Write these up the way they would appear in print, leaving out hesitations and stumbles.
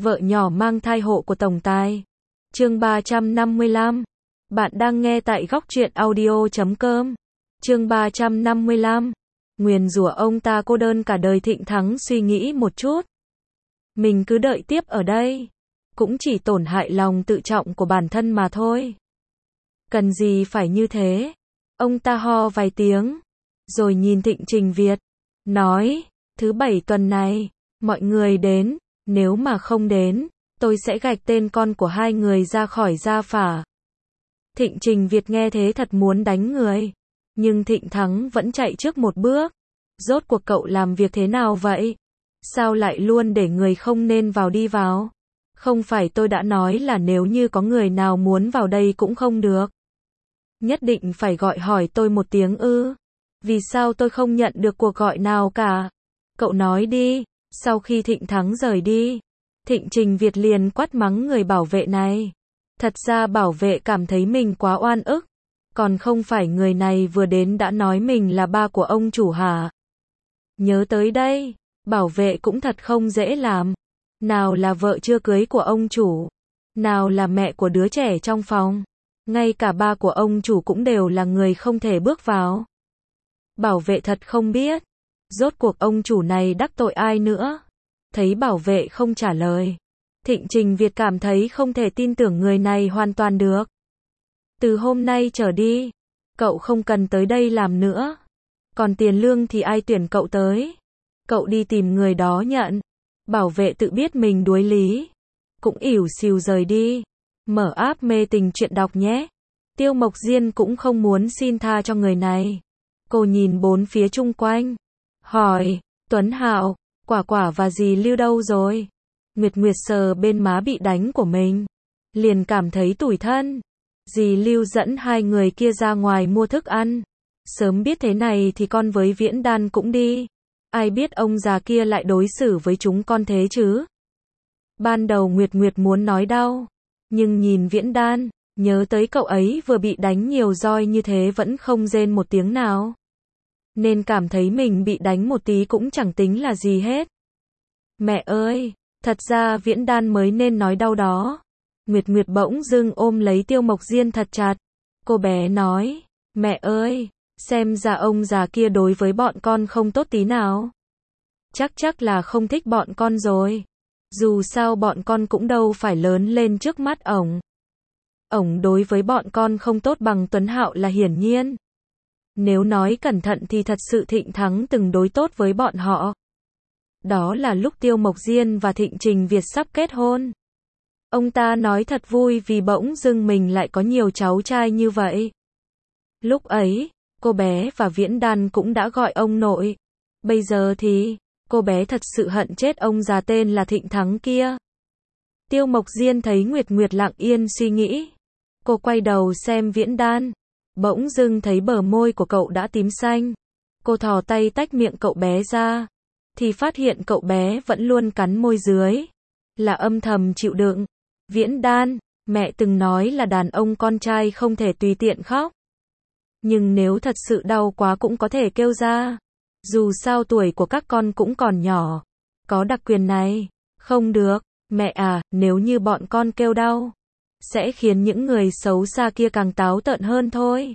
Vợ nhỏ mang thai hộ của tổng tài. Chương 355. Bạn đang nghe tại góc truyện audio.com. Chương 355. Nguyền rủa ông ta cô đơn cả đời. Thịnh Thắng suy nghĩ một chút. Mình cứ đợi tiếp ở đây, cũng chỉ tổn hại lòng tự trọng của bản thân mà thôi. Cần gì phải như thế? Ông ta ho vài tiếng, rồi nhìn Thịnh Trình Việt, nói, thứ bảy tuần này, mọi người đến, nếu mà không đến, tôi sẽ gạch tên con của hai người ra khỏi gia phả. Thịnh Trình Việt nghe thế thật muốn đánh người, nhưng Thịnh Thắng vẫn chạy trước một bước. Rốt cuộc cậu làm việc thế nào vậy? Sao lại luôn để người không nên vào đi vào? Không phải tôi đã nói là nếu như có người nào muốn vào đây cũng không được. Nhất định phải gọi hỏi tôi một tiếng ư? Vì sao tôi không nhận được cuộc gọi nào cả? Cậu nói đi. Sau khi Thịnh Thắng rời đi, Thịnh Trình Việt liền quát mắng người bảo vệ này. Thật ra bảo vệ cảm thấy mình quá oan ức. Còn không phải người này vừa đến đã nói mình là ba của ông chủ hả? Nhớ tới đây, bảo vệ cũng thật không dễ làm. Nào là vợ chưa cưới của ông chủ, nào là mẹ của đứa trẻ trong phòng, ngay cả ba của ông chủ cũng đều là người không thể bước vào. Bảo vệ thật không biết, rốt cuộc ông chủ này đắc tội ai nữa. Thấy bảo vệ không trả lời, Thịnh Trình Việt cảm thấy không thể tin tưởng người này hoàn toàn được. Từ hôm nay trở đi, cậu không cần tới đây làm nữa. Còn tiền lương thì ai tuyển cậu tới? Cậu đi tìm người đó nhận. Bảo vệ tự biết mình đuối lý, cũng ỉu xìu rời đi. Mở app mê tình chuyện đọc nhé. Tiêu Mộc Diên cũng không muốn xin tha cho người này. Cô nhìn bốn phía chung quanh, hỏi, Tuấn Hạo, Quả Quả và dì Lưu đâu rồi? Nguyệt Nguyệt sờ bên má bị đánh của mình, liền cảm thấy tủi thân. Dì Lưu dẫn hai người kia ra ngoài mua thức ăn. Sớm biết thế này thì con với Viễn Đan cũng đi. Ai biết ông già kia lại đối xử với chúng con thế chứ? Ban đầu Nguyệt Nguyệt muốn nói đau, nhưng nhìn Viễn Đan, nhớ tới cậu ấy vừa bị đánh nhiều roi như thế vẫn không rên một tiếng nào. Nên cảm thấy mình bị đánh một tí cũng chẳng tính là gì hết. Mẹ ơi, thật ra Viễn Đan mới nên nói đau đó. Nguyệt Nguyệt bỗng dưng ôm lấy Tiêu Mộc Diên thật chặt. Cô bé nói, mẹ ơi, xem ra ông già kia đối với bọn con không tốt tí nào. Chắc là không thích bọn con rồi. Dù sao bọn con cũng đâu phải lớn lên trước mắt ổng. Ổng đối với bọn con không tốt bằng Tuấn Hạo là hiển nhiên. Nếu nói cẩn thận thì thật sự Thịnh Thắng từng đối tốt với bọn họ. Đó là lúc Tiêu Mộc Diên và Thịnh Trình Việt sắp kết hôn. Ông ta nói thật vui vì bỗng dưng mình lại có nhiều cháu trai như vậy. Lúc ấy, cô bé và Viễn Đan cũng đã gọi ông nội. Bây giờ thì, cô bé thật sự hận chết ông già tên là Thịnh Thắng kia. Tiêu Mộc Diên thấy Nguyệt Nguyệt lặng yên suy nghĩ. Cô quay đầu xem Viễn Đan. Bỗng dưng thấy bờ môi của cậu đã tím xanh. Cô thò tay tách miệng cậu bé ra. Thì phát hiện cậu bé vẫn luôn cắn môi dưới. Là âm thầm chịu đựng. Viễn Đan, mẹ từng nói là đàn ông con trai không thể tùy tiện khóc. Nhưng nếu thật sự đau quá cũng có thể kêu ra. Dù sao tuổi của các con cũng còn nhỏ. Có đặc quyền này. Không được, mẹ à, nếu như bọn con kêu đau, sẽ khiến những người xấu xa kia càng táo tợn hơn thôi.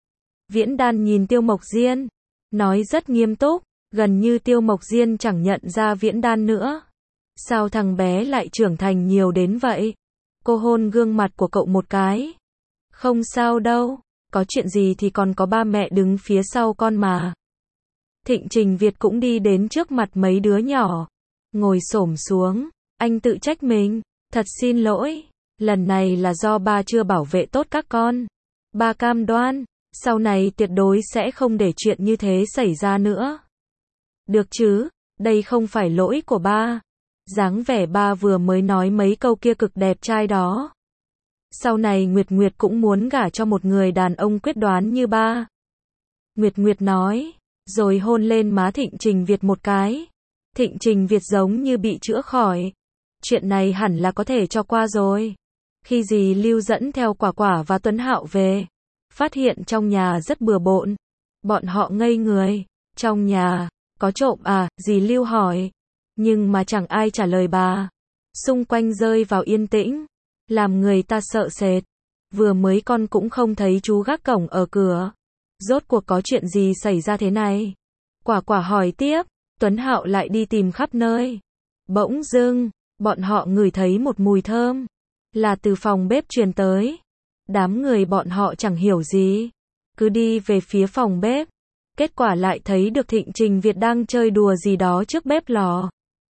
Viễn Đan nhìn Tiêu Mộc Diên, nói rất nghiêm túc, gần như Tiêu Mộc Diên chẳng nhận ra Viễn Đan nữa. Sao thằng bé lại trưởng thành nhiều đến vậy? Cô hôn gương mặt của cậu một cái. Không sao đâu, có chuyện gì thì còn có ba mẹ đứng phía sau con mà. Thịnh Trình Việt cũng đi đến trước mặt mấy đứa nhỏ, ngồi xổm xuống, anh tự trách mình, thật xin lỗi, lần này là do ba chưa bảo vệ tốt các con. Ba cam đoan, sau này tuyệt đối sẽ không để chuyện như thế xảy ra nữa. Được chứ, đây không phải lỗi của ba. Dáng vẻ ba vừa mới nói mấy câu kia cực đẹp trai đó. Sau này Nguyệt Nguyệt cũng muốn gả cho một người đàn ông quyết đoán như ba. Nguyệt Nguyệt nói, rồi hôn lên má Thịnh Trình Việt một cái. Thịnh Trình Việt giống như bị chữa khỏi. Chuyện này hẳn là có thể cho qua rồi. Khi dì Lưu dẫn theo Quả Quả và Tuấn Hạo về, phát hiện trong nhà rất bừa bộn. Bọn họ ngây người. Trong nhà, có trộm à? Dì Lưu hỏi. Nhưng mà chẳng ai trả lời bà. xung quanh rơi vào yên tĩnh, làm người ta sợ sệt. Vừa mới con cũng không thấy chú gác cổng ở cửa. Rốt cuộc có chuyện gì xảy ra thế này? Quả Quả hỏi tiếp, Tuấn Hạo lại đi tìm khắp nơi. Bỗng dưng, bọn họ ngửi thấy một mùi thơm, là từ phòng bếp truyền tới. Đám người bọn họ chẳng hiểu gì, cứ đi về phía phòng bếp. Kết quả lại thấy được Thịnh Trình Việt đang chơi đùa gì đó trước bếp lò.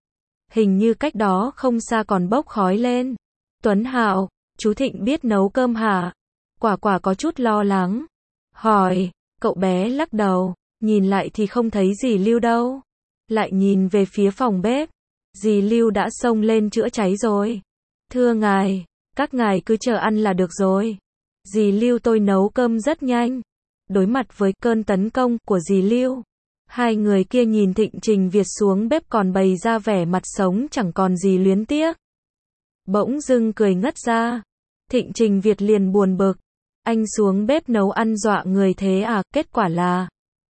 Hình như cách đó không xa còn bốc khói lên. Tuấn Hạo, chú Thịnh biết nấu cơm hả? Quả Quả có chút lo lắng. Hỏi, cậu bé lắc đầu, nhìn lại thì không thấy dì Lưu đâu. Lại nhìn về phía phòng bếp, dì Lưu đã xông lên chữa cháy rồi. Thưa ngài, các ngài cứ chờ ăn là được rồi. Dì Lưu tôi nấu cơm rất nhanh. Đối mặt với cơn tấn công của dì Lưu, hai người kia nhìn Thịnh Trình Việt xuống bếp còn bày ra vẻ mặt sống chẳng còn gì luyến tiếc. Bỗng dưng cười ngất ra. Thịnh Trình Việt liền buồn bực. Anh xuống bếp nấu ăn dọa người thế à? Kết quả là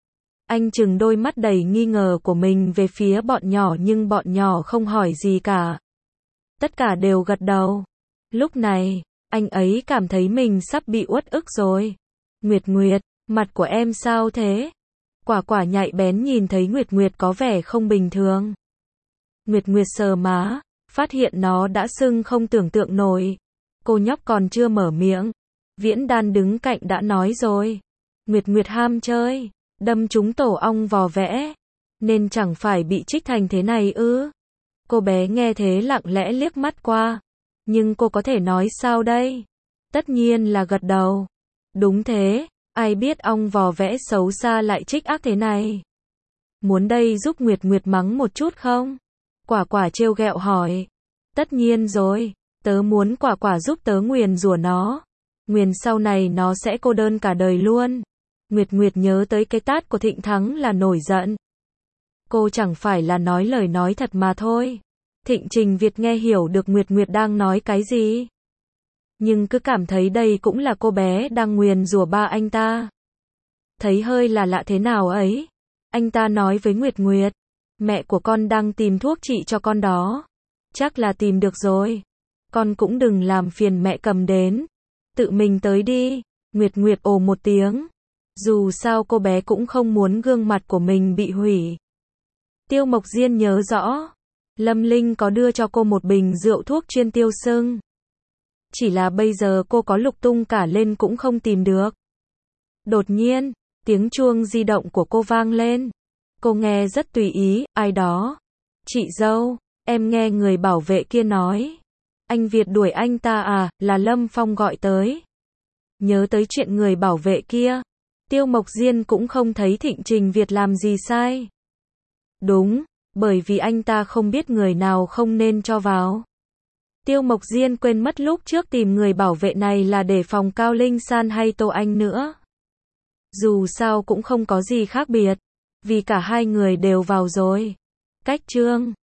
anh trừng đôi mắt đầy nghi ngờ của mình về phía bọn nhỏ nhưng bọn nhỏ không hỏi gì cả. Tất cả đều gật đầu. Lúc này, anh ấy cảm thấy mình sắp bị uất ức rồi. Nguyệt Nguyệt, mặt của em sao thế? Quả Quả nhạy bén nhìn thấy Nguyệt Nguyệt có vẻ không bình thường. Nguyệt Nguyệt sờ má, phát hiện nó đã sưng không tưởng tượng nổi. Cô nhóc còn chưa mở miệng, Viễn Đan đứng cạnh đã nói rồi. Nguyệt Nguyệt ham chơi, đâm trúng tổ ong vò vẽ, nên chẳng phải bị trích thành thế này ư? Cô bé nghe thế lặng lẽ liếc mắt qua. Nhưng cô có thể nói sao đây? Tất nhiên là gật đầu. Đúng thế, ai biết ong vò vẽ xấu xa lại trích ác thế này. Muốn đây giúp Nguyệt Nguyệt mắng một chút không? Quả Quả trêu ghẹo hỏi. Tất nhiên rồi, tớ muốn Quả Quả giúp tớ nguyền rủa nó. Nguyền sau này nó sẽ cô đơn cả đời luôn. Nguyệt Nguyệt nhớ tới cái tát của Thịnh Thắng là nổi giận. Cô chẳng phải là nói lời nói thật mà thôi. Thịnh Trình Việt nghe hiểu được Nguyệt Nguyệt đang nói cái gì. Nhưng cứ cảm thấy đây cũng là cô bé đang nguyền rủa ba anh ta. Thấy hơi là lạ thế nào ấy. Anh ta nói với Nguyệt Nguyệt, mẹ của con đang tìm thuốc trị cho con đó. Chắc là tìm được rồi. Con cũng đừng làm phiền mẹ cầm đến. Tự mình tới đi. Nguyệt Nguyệt ồ một tiếng. Dù sao cô bé cũng không muốn gương mặt của mình bị hủy. Tiêu Mộc Diên nhớ rõ, Lâm Linh có đưa cho cô một bình rượu thuốc chuyên tiêu sưng. Chỉ là bây giờ cô có lục tung cả lên cũng không tìm được. Đột nhiên, tiếng chuông di động của cô vang lên. Cô nghe rất tùy ý, ai đó? Chị dâu, em nghe người bảo vệ kia nói. Anh Việt đuổi anh ta à, là Lâm Phong gọi tới. Nhớ tới chuyện người bảo vệ kia, Tiêu Mộc Diên cũng không thấy Thịnh Trình Việt làm gì sai. Đúng, bởi vì anh ta không biết người nào không nên cho vào. Tiêu Mộc Diên quên mất lúc trước tìm người bảo vệ này là để phòng Cao Linh San hay Tô Anh nữa. Dù sao cũng không có gì khác biệt, vì cả hai người đều vào rồi. Cách chương